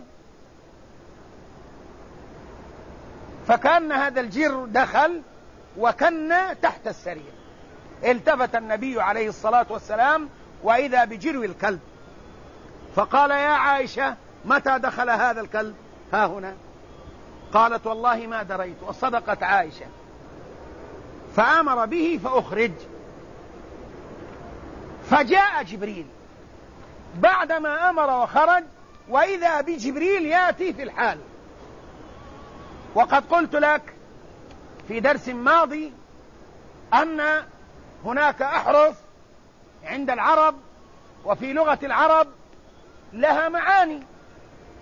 فكأن هذا الجر دخل وكن تحت السرير. التفت النبي عليه الصلاة والسلام وإذا بجرو الكلب، فقال: يا عائشة متى دخل هذا الكلب ها هنا؟ قالت: والله ما دريت. وصدقت عائشة، فأمر به فأخرج. فجاء جبريل بعدما أمر وخرج، وإذا بجبريل يأتي في الحال. وقد قلت لك في درس ماضي أن هناك أحرف عند العرب وفي لغة العرب لها معاني.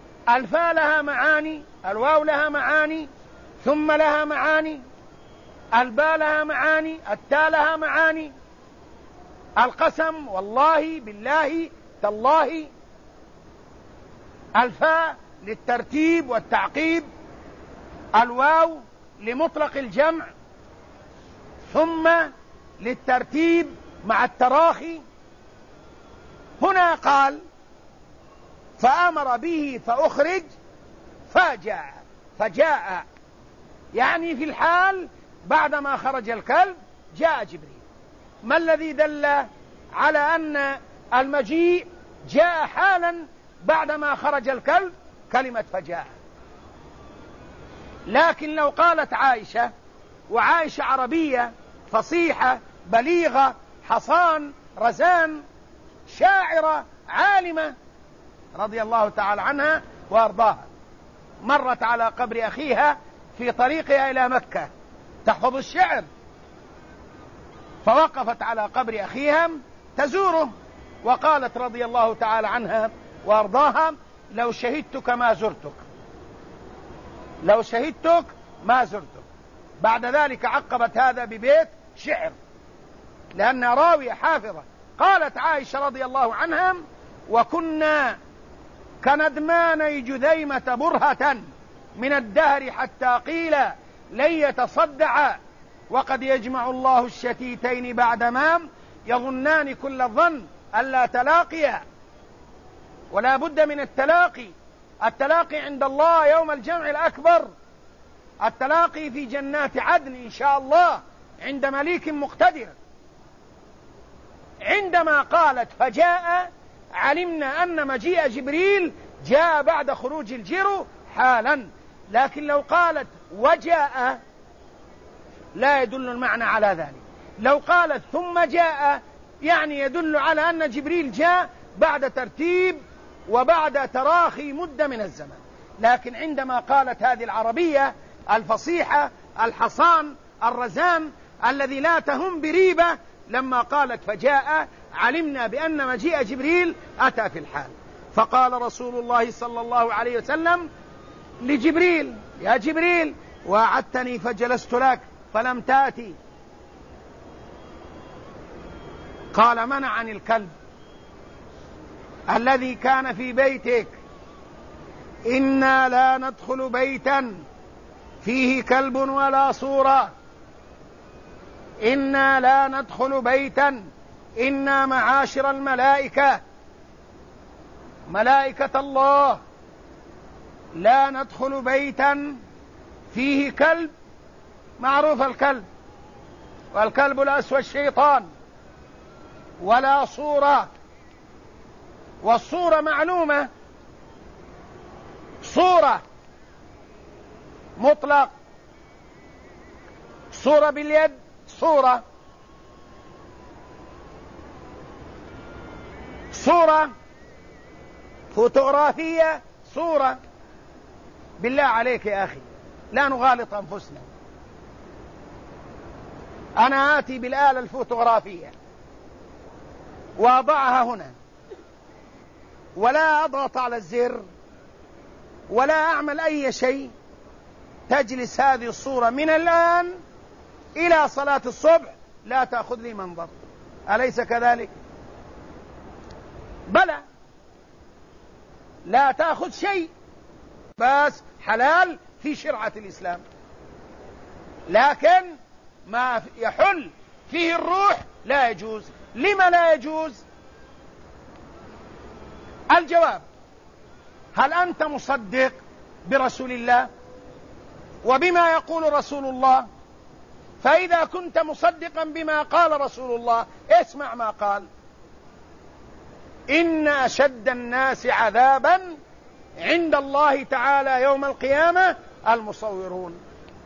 الفاء لها معاني، الواو لها معاني، ثم لها معاني، الباء لها معاني، التاء لها معاني، القسم والله بالله تالله، الفاء للترتيب والتعقيب، الواو لمطلق الجمع، ثم للترتيب مع التراخي. هنا قال فأمر به فأخرج فجاء، يعني في الحال بعدما خرج الكلب جاء جبريل. ما الذي دل على أن المجيء جاء حالا بعدما خرج الكلب؟ كلمة فجاء. لكن لو قالت عائشة، وعائشة عربية فصيحة بليغة حصان رزان شاعرة عالمة رضي الله تعالى عنها وأرضاها، مرت على قبر أخيها في طريقها إلى مكة تحفظ الشعر، فوقفت على قبر أخيها تزوره، وقالت رضي الله تعالى عنها وأرضاها لو شهدتك ما زرتك، لو شهدتك ما زرتك. بعد ذلك عقبت هذا ببيت شعر لأنها راوية حافظة. قالت عائشة رضي الله عنها وكنا كندماني جذيمة برهة من الدهر حتى قيل لن يتصدع، وقد يجمع الله الشتيتين بعدما يظنان كل الظن ألا تلاقيا. ولا بد من التلاقي عند الله يوم الجمع الأكبر، التلاقي في جنات عدن إن شاء الله عند مليك مقتدر. عندما قالت فجاء علمنا أن مجيء جبريل جاء بعد خروج الجير حالا، لكن لو قالت وجاء لا يدل المعنى على ذلك. لو قالت ثم جاء يعني يدل على أن جبريل جاء بعد ترتيب وبعد تراخي مدة من الزمن. لكن عندما قالت هذه العربية الفصيحة الحصان الرزان الذي لا تهم بريبة، لما قالت فجاء علمنا بأن مجيء جبريل أتى في الحال. فقال رسول الله صلى الله عليه وسلم لجبريل يا جبريل وعدتني فجلست لك فلم تأتي. قال منعني الكلب الذي كان في بيتك، إنا لا ندخل بيتا فيه كلب ولا صورة، إنا لا ندخل بيتا، إنا معاشر الملائكة ملائكة الله لا ندخل بيتا فيه كلب. معروف الكلب، والكلب الأسود الشيطان، ولا صورة. والصورة معلومة، صورة مطلق، صورة باليد صورة، صورة فوتوغرافية صورة. بالله عليك يا أخي لا نغالط أنفسنا. أنا آتي بالآلة الفوتوغرافية وأضعها هنا ولا أضغط على الزر ولا أعمل أي شيء، تجلس هذه الصورة من الآن إلى صلاة الصبح لا تأخذ لي منظر. أليس كذلك؟ بلى، لا تأخذ شيء، بس حلال في شرعة الإسلام. لكن ما يحل فيه الروح لا يجوز. لما لا يجوز؟ الجواب: هل أنت مصدق برسول الله وبما يقول رسول الله؟ فإذا كنت مصدقا بما قال رسول الله اسمع ما قال: إن أشد الناس عذابا عند الله تعالى يوم القيامة المصورون.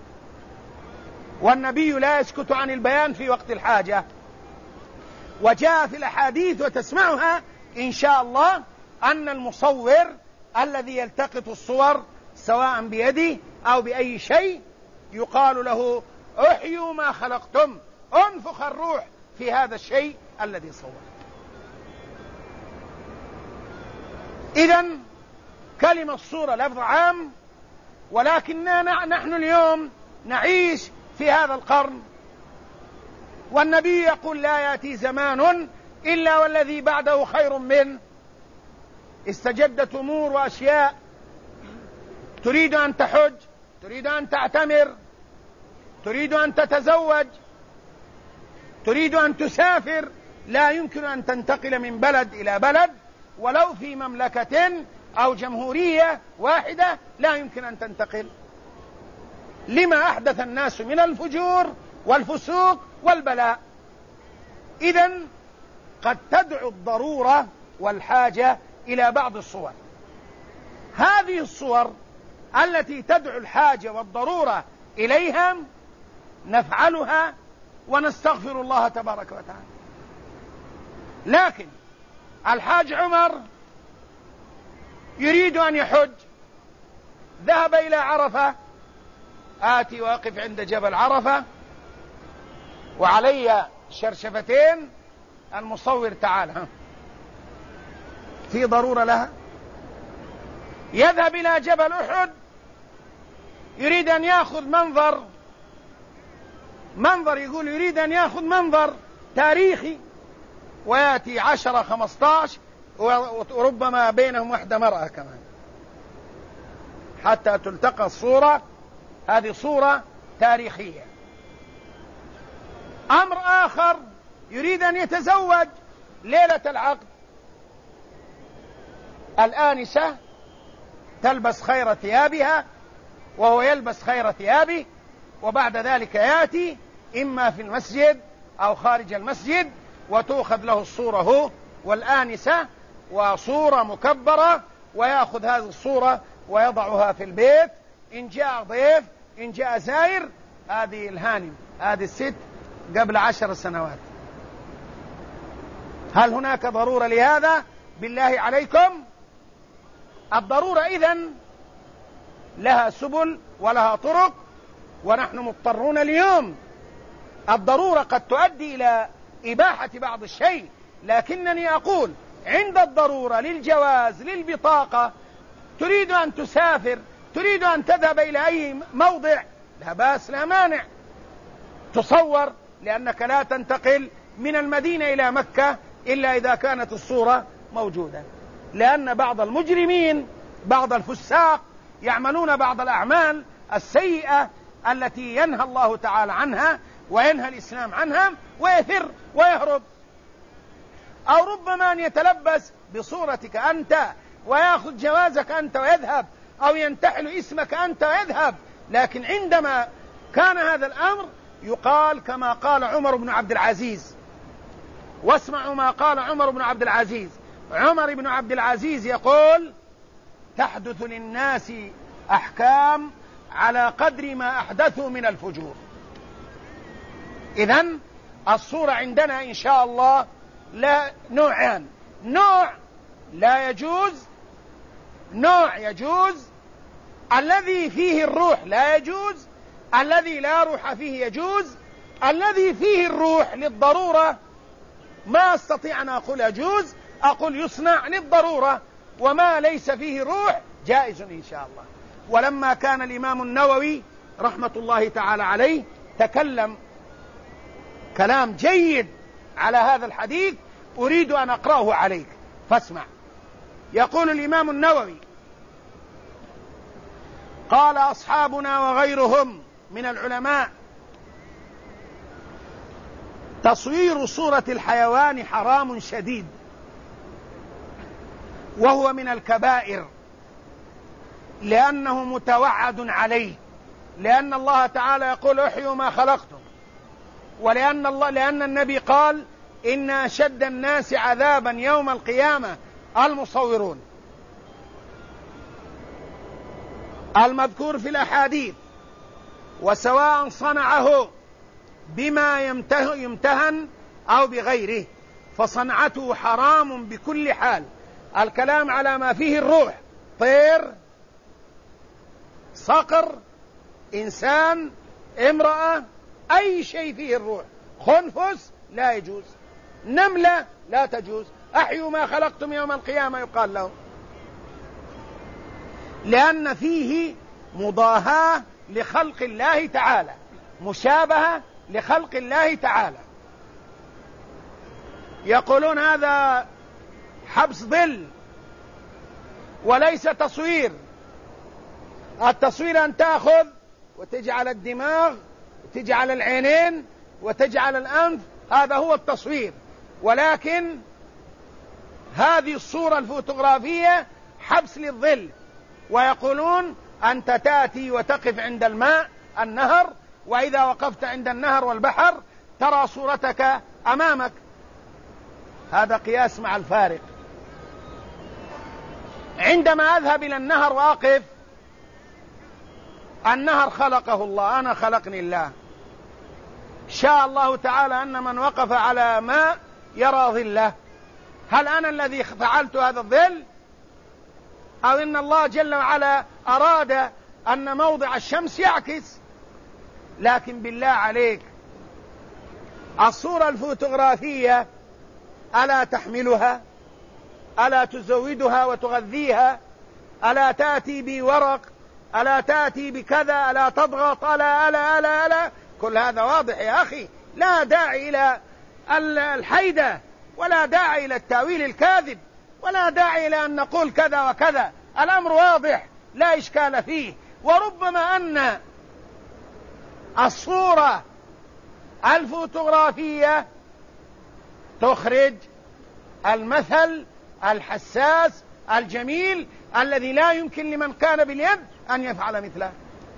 والنبي لا يسكت عن البيان في وقت الحاجة. وجاء في الأحاديث وتسمعها إن شاء الله أن المصور الذي يلتقط الصور سواء بيده أو بأي شيء يقال له: احيوا ما خلقتم، انفخ الروح في هذا الشيء الذي صور. إذن كلمة الصورة لفظ عام، ولكننا نحن اليوم نعيش في هذا القرن، والنبي يقول لا يأتي زمان إلا والذي بعده خير منه. استجدت أمور وأشياء، تريد أن تحج، تريد أن تعتمر، تريد أن تتزوج، تريد أن تسافر، لا يمكن أن تنتقل من بلد إلى بلد ولو في مملكة أو جمهورية واحدة، لا يمكن أن تنتقل لما أحدث الناس من الفجور والفسوق والبلاء. إذن قد تدعو الضرورة والحاجة إلى بعض الصور. هذه الصور التي تدعو الحاجة والضرورة إليها نفعلها ونستغفر الله تبارك وتعالى. لكن الحاج عمر يريد أن يحج، ذهب إلى عرفة، آتي واقف عند جبل عرفة وعلي شرشفتين، المصور تعال، في ضرورة لها. يذهب إلى جبل أحد، يريد أن يأخذ منظر، يقول يريد أن يأخذ منظر تاريخي، ويأتي 10-15 وربما بينهم واحدة مرأة كمان حتى تلتقى الصورة. هذه صورة تاريخية. أمر آخر، يريد أن يتزوج ليلة العقد، الآنسة تلبس خير ثيابها وهو يلبس خير ثيابه، وبعد ذلك يأتي إما في المسجد أو خارج المسجد وتؤخذ له الصورة هو والآنسة، وصورة مكبرة، ويأخذ هذه الصورة ويضعها في البيت. إن جاء ضيف، إن جاء زائر، هذه الهانم، هذه الست قبل 10 سنوات. هل هناك ضرورة لهذا؟ بالله عليكم. الضرورة إذن لها سبل ولها طرق، ونحن مضطرون اليوم. الضرورة قد تؤدي إلى إباحة بعض الشيء، لكنني أقول عند الضرورة للجواز، للبطاقة، تريد أن تسافر، تريد أن تذهب إلى أي موضع، لا بأس، لا مانع، تصور، لأنك لا تنتقل من المدينة إلى مكة إلا إذا كانت الصورة موجودة، لأن بعض المجرمين، بعض الفساق يعملون بعض الأعمال السيئة التي ينهى الله تعالى عنها وينهى الإسلام عنها، ويفر ويهرب. أو ربما أن يتلبس بصورتك أنت ويأخذ جوازك أنت ويذهب، أو ينتحل اسمك أنت ويذهب. لكن عندما كان هذا الأمر يقال كما قال عمر بن عبد العزيز، واسمعوا ما قال عمر بن عبد العزيز. عمر بن عبد العزيز يقول: تحدث للناس أحكام على قدر ما أحدثوا من الفجور. إذن الصورة عندنا إن شاء الله لا نوعان: نوع لا يجوز، نوع يجوز، الذي فيه الروح لا يجوز، الذي لا روح فيه يجوز. الذي فيه الروح للضرورة ما أستطيع أن أقول يجوز، أقول يصنع للضرورة، وما ليس فيه روح جائز إن شاء الله. ولما كان الإمام النووي رحمة الله تعالى عليه تكلم كلام جيد على هذا الحديث، أريد أن أقرأه عليك فاسمع. يقول الإمام النووي: قال أصحابنا وغيرهم من العلماء: تصوير صورة الحيوان حرام شديد، وهو من الكبائر، لأنه متوعد عليه، لأن الله تعالى يقول: احيوا ما خلقتم، لأن النبي قال: إن أشد الناس عذابا يوم القيامة المصورون. المذكور في الأحاديث، وسواء صنعه بما يمتهن أو بغيره، فصنعته حرام بكل حال. الكلام على ما فيه الروح: طير، صقر، إنسان، امرأة، أي شيء فيه الروح. خنفس لا يجوز، نملة لا تجوز. أحيوا ما خلقتم يوم القيامة يقال له، لأن فيه مضاهاة لخلق الله تعالى. مشابهة لخلق الله تعالى. يقولون هذا حبس ظل وليس تصوير. التصوير أن تأخذ وتجعل الدماغ وتجعل العينين وتجعل الأنف، هذا هو التصوير. ولكن هذه الصورة الفوتوغرافية حبس للظل. ويقولون أنت تأتي وتقف عند الماء النهر، وإذا وقفت عند النهر والبحر ترى صورتك أمامك. هذا قياس مع الفارق. عندما أذهب إلى النهر وأقف، النهر خلقه الله، أنا خلقني الله. شاء الله تعالى أن من وقف على ماء يرى ظله. هل أنا الذي فعلت هذا الظل؟ أو إن الله جل وعلا أراد أن موضع الشمس يعكس؟ لكن بالله عليك، الصورة الفوتوغرافية ألا تحملها؟ ألا تزودها وتغذيها؟ ألا تأتي بورق؟ ألا تأتي بكذا؟ ألا تضغط؟ ألا كل هذا واضح يا أخي. لا داعي إلى الحيدة، ولا داعي إلى التأويل الكاذب، ولا داعي إلى أن نقول كذا وكذا. الأمر واضح لا إشكال فيه. وربما أن الصورة الفوتوغرافية تخرج المثل الحساس الجميل الذي لا يمكن لمن كان باليد أن يفعل مثله.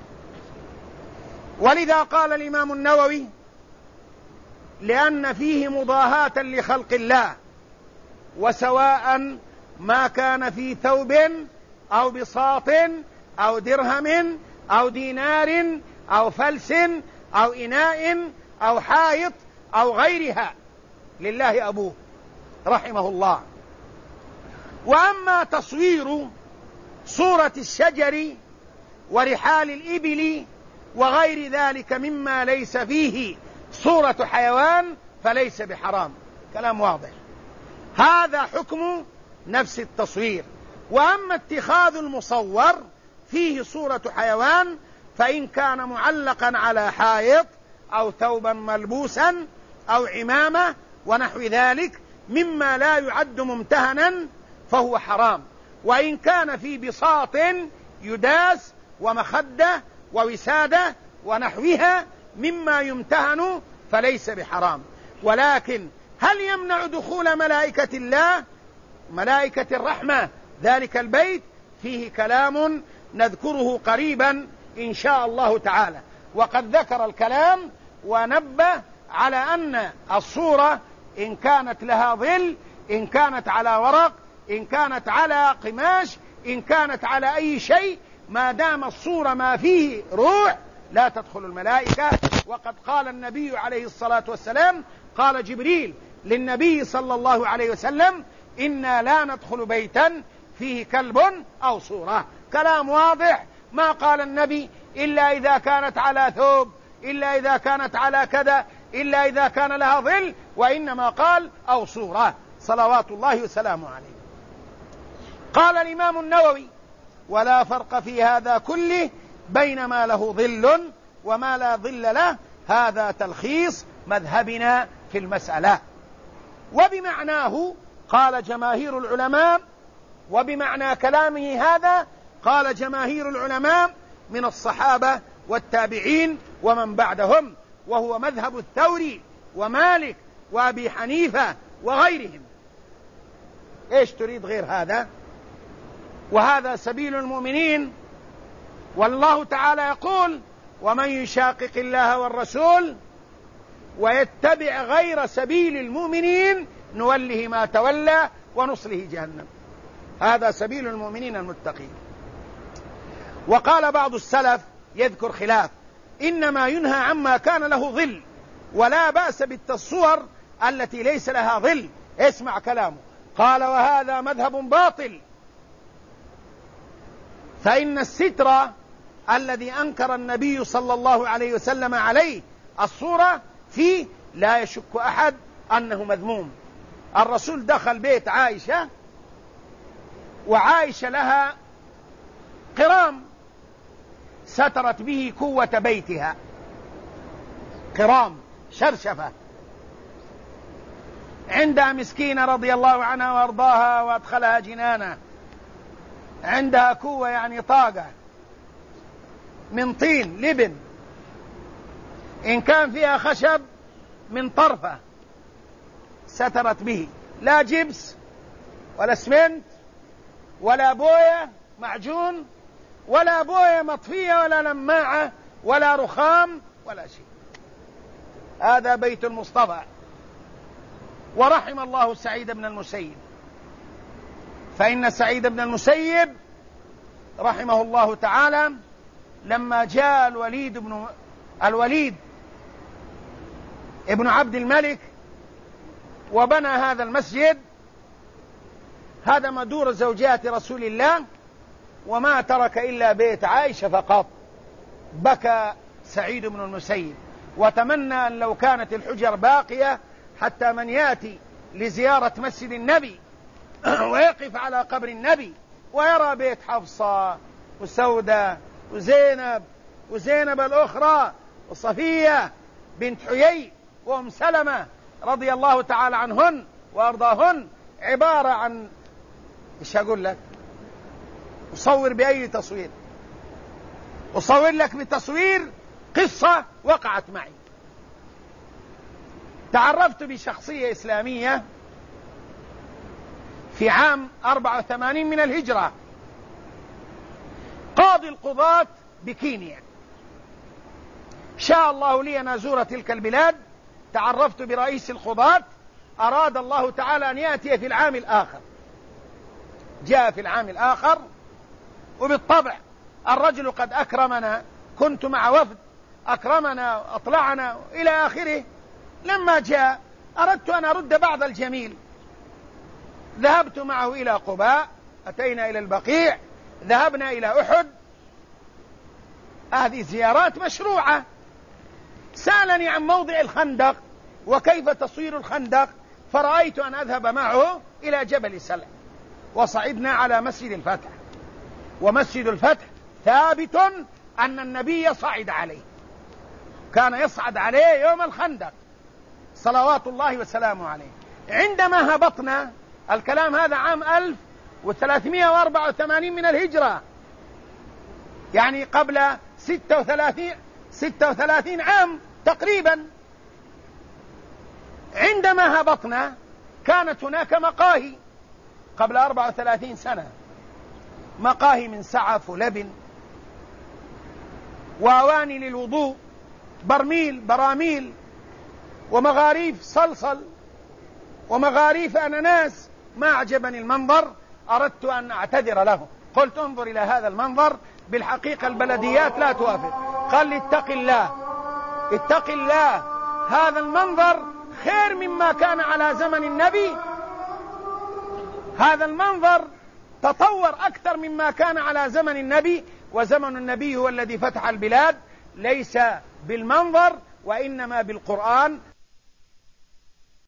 ولذا قال الإمام النووي: لأن فيه مضاهاة لخلق الله، وسواء ما كان في ثوب أو بساط أو درهم أو دينار أو فلس أو إناء أو حائط أو غيرها، لله أبوه رحمه الله. وأما تصوير صورة الشجر ورحال الإبل وغير ذلك مما ليس فيه صورة حيوان فليس بحرام. كلام واضح. هذا حكم نفس التصوير. وأما اتخاذ المصور فيه صورة حيوان، فإن كان معلقا على حائط أو ثوبا ملبوسا أو عمامة ونحو ذلك مما لا يعد ممتهنا فهو حرام. وإن كان في بساط يداس ومخدة ووسادة ونحوها مما يمتهن فليس بحرام. ولكن هل يمنع دخول ملائكة الله، ملائكة الرحمة، ذلك البيت؟ فيه كلام نذكره قريبا إن شاء الله تعالى. وقد ذكر الكلام ونبه على أن الصورة إن كانت لها ظل، إن كانت على ورق، إن كانت على قماش، إن كانت على أي شيء، ما دام الصورة ما فيه روح لا تدخل الملائكة. وقد قال النبي عليه الصلاة والسلام، قال جبريل للنبي صلى الله عليه وسلم: إنا لا ندخل بيتا فيه كلب أو صورة. كلام واضح. ما قال النبي إلا إذا كانت على ثوب، إلا إذا كانت على كذا، إلا إذا كان لها ظل، وإنما قال أو صورة صلوات الله وسلامه عليه. قال الإمام النووي: ولا فرق في هذا كله بين ما له ظل وما لا ظل له. هذا تلخيص مذهبنا في المسألة. وبمعناه قال جماهير العلماء، وبمعنى كلامه هذا قال جماهير العلماء من الصحابة والتابعين ومن بعدهم، وهو مذهب الثوري ومالك وأبي حنيفة وغيرهم. إيش تريد غير هذا؟ وهذا سبيل المؤمنين. والله تعالى يقول: ومن يشاقق الله والرسول ويتبع غير سبيل المؤمنين نوله ما تولى ونصله جهنم. هذا سبيل المؤمنين المتقين. وقال بعض السلف يذكر خلاف: إنما ينهى عما كان له ظل، ولا بأس بالتصور التي ليس لها ظل. اسمع كلامه. قال: وهذا مذهب باطل، فإن الستر الذي أنكر النبي صلى الله عليه وسلم عليه الصورة فيه لا يشك أحد أنه مذموم. الرسول دخل بيت عائشة، وعائشة لها قرام سترت به كوة بيتها، قرام شرشفة عندها مسكينة رضي الله عنها وارضاها وادخلها جنانه، عندها كوة يعني طاقة من طين لبن، إن كان فيها خشب من طرفة سترت به، لا جبس ولا اسمنت ولا بوية معجون ولا بوية مطفية ولا لماعة ولا رخام ولا شيء. هذا بيت المصطفى. ورحم الله سعيد بن المسيب، فإن سعيد بن المسيب رحمه الله تعالى لما جاء الوليد ابن عبد الملك وبنى هذا المسجد، هدم دور زوجات رسول الله وما ترك إلا بيت عائشة فقط. بكى سعيد بن المسيب وتمنى أن لو كانت الحجر باقية حتى من يأتي لزيارة مسجد النبي ويقف على قبر النبي ويرى بيت حفصة وسودة وزينب الأخرى وصفية بنت حيي وأم سلمة رضي الله تعالى عنهن وأرضاهن، عبارة عن إيش أقول لك؟ أصور بأي تصوير؟ أصور لك بتصوير قصة وقعت معي. تعرفت بشخصية إسلامية في عام 84 من الهجرة، قاضي القضاة بكينيا. شاء الله لي أن أزور تلك البلاد، تعرفت برئيس القضاة، أراد الله تعالى أن يأتي في العام الآخر، جاء في العام الآخر، وبالطبع الرجل قد أكرمنا، كنت مع وفد أكرمنا أطلعنا إلى آخره. لما جاء أردت أن أرد بعض الجميل، ذهبت معه إلى قباء، أتينا إلى البقيع، ذهبنا إلى أحد، هذه زيارات مشروعة. سألني عن موضع الخندق وكيف تصوير الخندق، فرأيت أن أذهب معه إلى جبل سلع، وصعدنا على مسجد الفتح، ومسجد الفتح ثابت أن النبي صعد عليه، كان يصعد عليه يوم الخندق صلوات الله وسلامه عليه. عندما هبطنا، الكلام هذا عام 1384 من الهجرة، يعني قبل 36 عام تقريبا. عندما هبطنا كانت هناك مقاهي قبل 34 سنة، مقاهي من سعف ولبن وأواني للوضوء، براميل ومغاريف صلصل ومغاريف أناناس. ما أعجبني المنظر، أردت أن أعتذر له، قلت انظر إلى هذا المنظر، بالحقيقة البلديات لا توافق. قال لي اتق الله، هذا المنظر خير مما كان على زمن النبي، هذا المنظر تطور أكثر مما كان على زمن النبي، وزمن النبي هو الذي فتح البلاد، ليس بالمنظر وإنما بالقرآن